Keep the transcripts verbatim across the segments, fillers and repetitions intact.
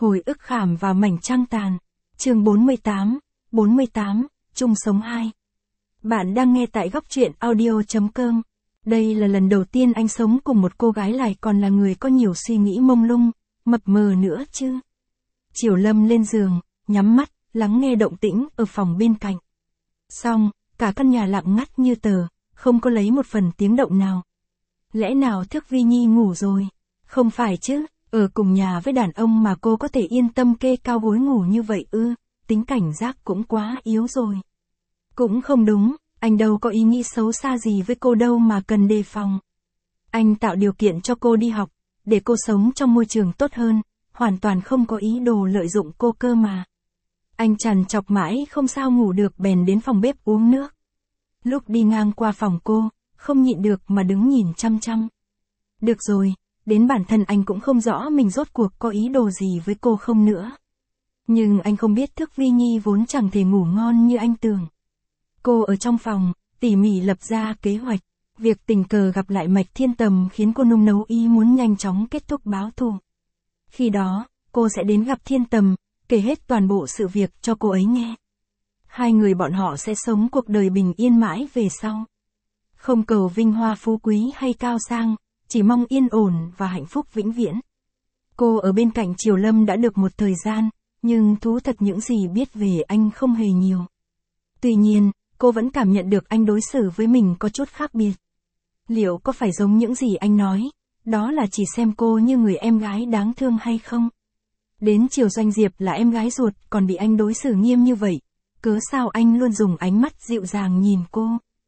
Hồi ức khảm vào mảnh trăng tàn. Chương bốn mươi tám, bốn mươi tám, chung sống hai. Bạn đang nghe tại góc truyện audio.com. Đây là lần đầu tiên anh sống cùng một cô gái lại còn là người có nhiều suy nghĩ mông lung, mập mờ nữa chứ. Triều Lâm lên giường, nhắm mắt, lắng nghe động tĩnh ở phòng bên cạnh. Xong, cả căn nhà lặng ngắt như tờ, không có lấy một phần tiếng động nào. Lẽ nào Thước Vi Nhi ngủ rồi? Không phải chứ, ở cùng nhà với đàn ông mà cô có thể yên tâm kê cao gối ngủ như vậy ư, tính cảnh giác cũng quá yếu rồi. Cũng không đúng, anh đâu có ý nghĩ xấu xa gì với cô đâu mà cần đề phòng. Anh tạo điều kiện cho cô đi học, để cô sống trong môi trường tốt hơn, hoàn toàn không có ý đồ lợi dụng cô cơ mà. Anh trằn trọc mãi không sao ngủ được bèn đến phòng bếp uống nước. Lúc đi ngang qua phòng cô, không nhịn được mà đứng nhìn chăm chăm. Được rồi, đến bản thân anh cũng không rõ mình rốt cuộc có ý đồ gì với cô không nữa. Nhưng anh không biết Thước Vi Nhi vốn chẳng thể ngủ ngon như anh tưởng. Cô ở trong phòng, tỉ mỉ lập ra kế hoạch. Việc tình cờ gặp lại Mạch Thiên Tầm khiến cô nung nấu ý muốn nhanh chóng kết thúc báo thù. Khi đó, cô sẽ đến gặp Thiên Tầm, kể hết toàn bộ sự việc cho cô ấy nghe. Hai người bọn họ sẽ sống cuộc đời bình yên mãi về sau. Không cầu vinh hoa phú quý hay cao sang, chỉ mong yên ổn và hạnh phúc vĩnh viễn. Cô ở bên cạnh Triều Lâm đã được một thời gian, nhưng thú thật những gì biết về anh không hề nhiều. Tuy nhiên, cô vẫn cảm nhận được anh đối xử với mình có chút khác biệt. Liệu có phải giống những gì anh nói, đó là chỉ xem cô như người em gái đáng thương hay không? Đến Triều Doanh Diệp là em gái ruột còn bị anh đối xử nghiêm như vậy, cớ sao anh luôn dùng ánh mắt dịu dàng nhìn cô?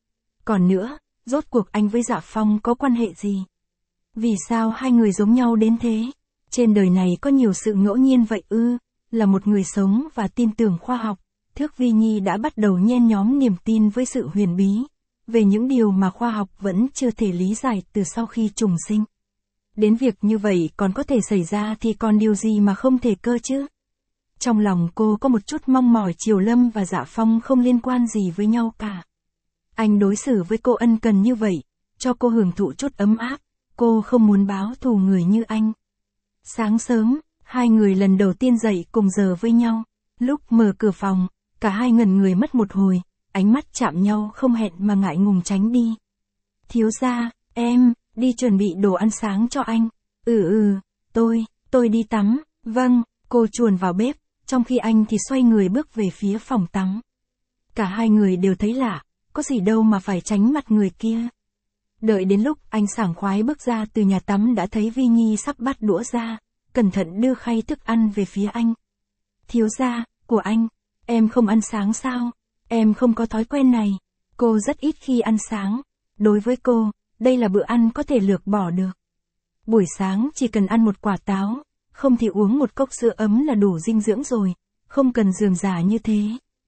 Còn nữa, rốt cuộc anh với Dạ Phong có quan hệ gì? Vì sao hai người giống nhau đến thế? Trên đời này có nhiều sự ngẫu nhiên vậy ư? Là một người sống và tin tưởng khoa học, Thước Vi Nhi đã bắt đầu nhen nhóm niềm tin với sự huyền bí, về những điều mà khoa học vẫn chưa thể lý giải từ sau khi trùng sinh. Đến việc như vậy còn có thể xảy ra thì còn điều gì mà không thể cơ chứ? Trong lòng cô có một chút mong mỏi Triều Lâm và Dạ Phong không liên quan gì với nhau cả. Anh đối xử với cô ân cần như vậy, cho cô hưởng thụ chút ấm áp, cô không muốn báo thù người như anh. Sáng sớm, hai người lần đầu tiên dậy cùng giờ với nhau, lúc mở cửa phòng, cả hai ngẩn người mất một hồi, ánh mắt chạm nhau không hẹn mà ngại ngùng tránh đi. Thiếu gia, em, đi chuẩn bị đồ ăn sáng cho anh. Ừ ừ, tôi, tôi đi tắm, vâng, cô chuồn vào bếp, trong khi anh thì xoay người bước về phía phòng tắm. Cả hai người đều thấy lạ, có gì đâu mà phải tránh mặt người kia. Đợi đến lúc anh sảng khoái bước ra từ nhà tắm đã thấy Vi Nhi sắp bắt đũa ra, cẩn thận đưa khay thức ăn về phía anh. Thiếu gia, của anh, em không ăn sáng sao? Em không có thói quen này. Cô rất ít khi ăn sáng. Đối với cô, đây là bữa ăn có thể lược bỏ được. Buổi sáng chỉ cần ăn một quả táo, không thì uống một cốc sữa ấm là đủ dinh dưỡng rồi, không cần rườm rà như thế.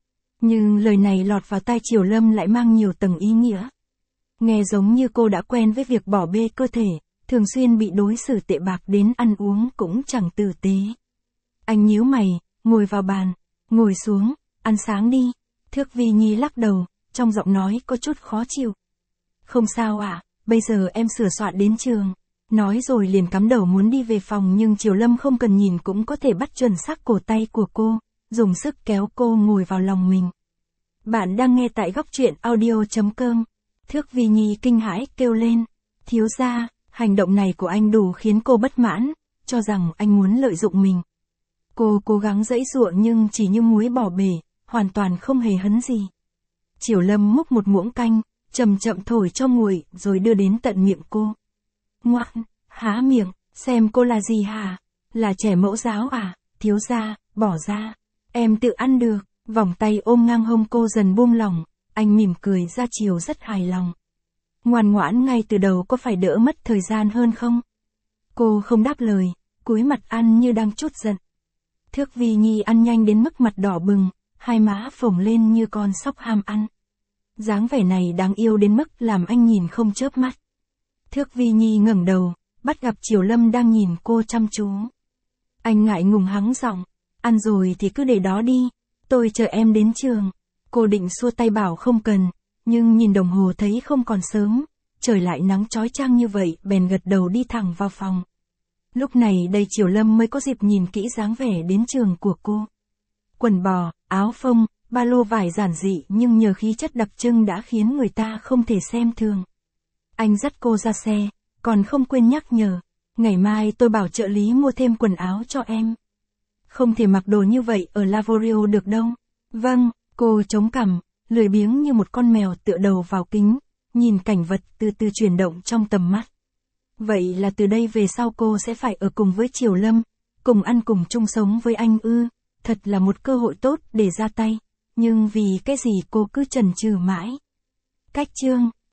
Nhưng lời này lọt vào tai Triều Lâm lại mang nhiều tầng ý nghĩa. Nghe giống như cô đã quen với việc bỏ bê cơ thể, thường xuyên bị đối xử tệ bạc đến ăn uống cũng chẳng tử tế. Anh nhíu mày, ngồi vào bàn, ngồi xuống, ăn sáng đi. Thước Vi Nhi lắc đầu, trong giọng nói có chút khó chịu. Không sao ạ, à, bây giờ em sửa soạn đến trường. Nói rồi liền cắm đầu muốn đi về phòng nhưng Triều Lâm không cần nhìn cũng có thể bắt chuẩn xác cổ tay của cô, dùng sức kéo cô ngồi vào lòng mình. Bạn đang nghe tại góc truyện audio.com. Thước Vi Nhi kinh hãi kêu lên. Thiếu gia, hành động này của anh đủ khiến cô bất mãn, cho rằng anh muốn lợi dụng mình. Cô cố gắng giãy giụa nhưng chỉ như muối bỏ bể, hoàn toàn không hề hấn gì. Triều Lâm múc một muỗng canh, chậm chậm thổi cho nguội rồi đưa đến tận miệng cô. Ngoan, há miệng, xem cô là gì hả? Là trẻ mẫu giáo à? Thiếu gia, bỏ ra. Em tự ăn được. Vòng tay ôm ngang hông cô dần buông lỏng, anh mỉm cười ra chiều rất hài lòng. Ngoan ngoãn ngay từ đầu có phải đỡ mất thời gian hơn không? Cô không đáp lời, cúi mặt ăn như đang trút giận. Thước Vi Nhi ăn nhanh đến mức mặt đỏ bừng, hai má phồng lên như con sóc ham ăn. Dáng vẻ này đáng yêu đến mức làm anh nhìn không chớp mắt. Thước Vi Nhi ngẩng đầu, bắt gặp Triều Lâm đang nhìn cô chăm chú. Anh ngại ngùng hắng giọng, ăn rồi thì cứ để đó đi, tôi chờ em đến trường. Cô định xua tay bảo không cần, nhưng nhìn đồng hồ thấy không còn sớm, trời lại nắng chói chang như vậy bèn gật đầu đi thẳng vào phòng. Lúc này đây Triều Lâm mới có dịp nhìn kỹ dáng vẻ đến trường của cô. Quần bò, áo phông, ba lô vải giản dị nhưng nhờ khí chất đặc trưng đã khiến người ta không thể xem thường. Anh dắt cô ra xe, còn không quên nhắc nhở, ngày mai tôi bảo trợ lý mua thêm quần áo cho em. Không thể mặc đồ như vậy ở Lavorio được đâu. Vâng, cô chống cằm, lười biếng như một con mèo tựa đầu vào kính, nhìn cảnh vật từ từ chuyển động trong tầm mắt. Vậy là từ đây về sau cô sẽ phải ở cùng với Triều Lâm, cùng ăn cùng chung sống với anh ư, thật là một cơ hội tốt để ra tay, nhưng vì cái gì cô cứ chần chừ mãi. Cách chương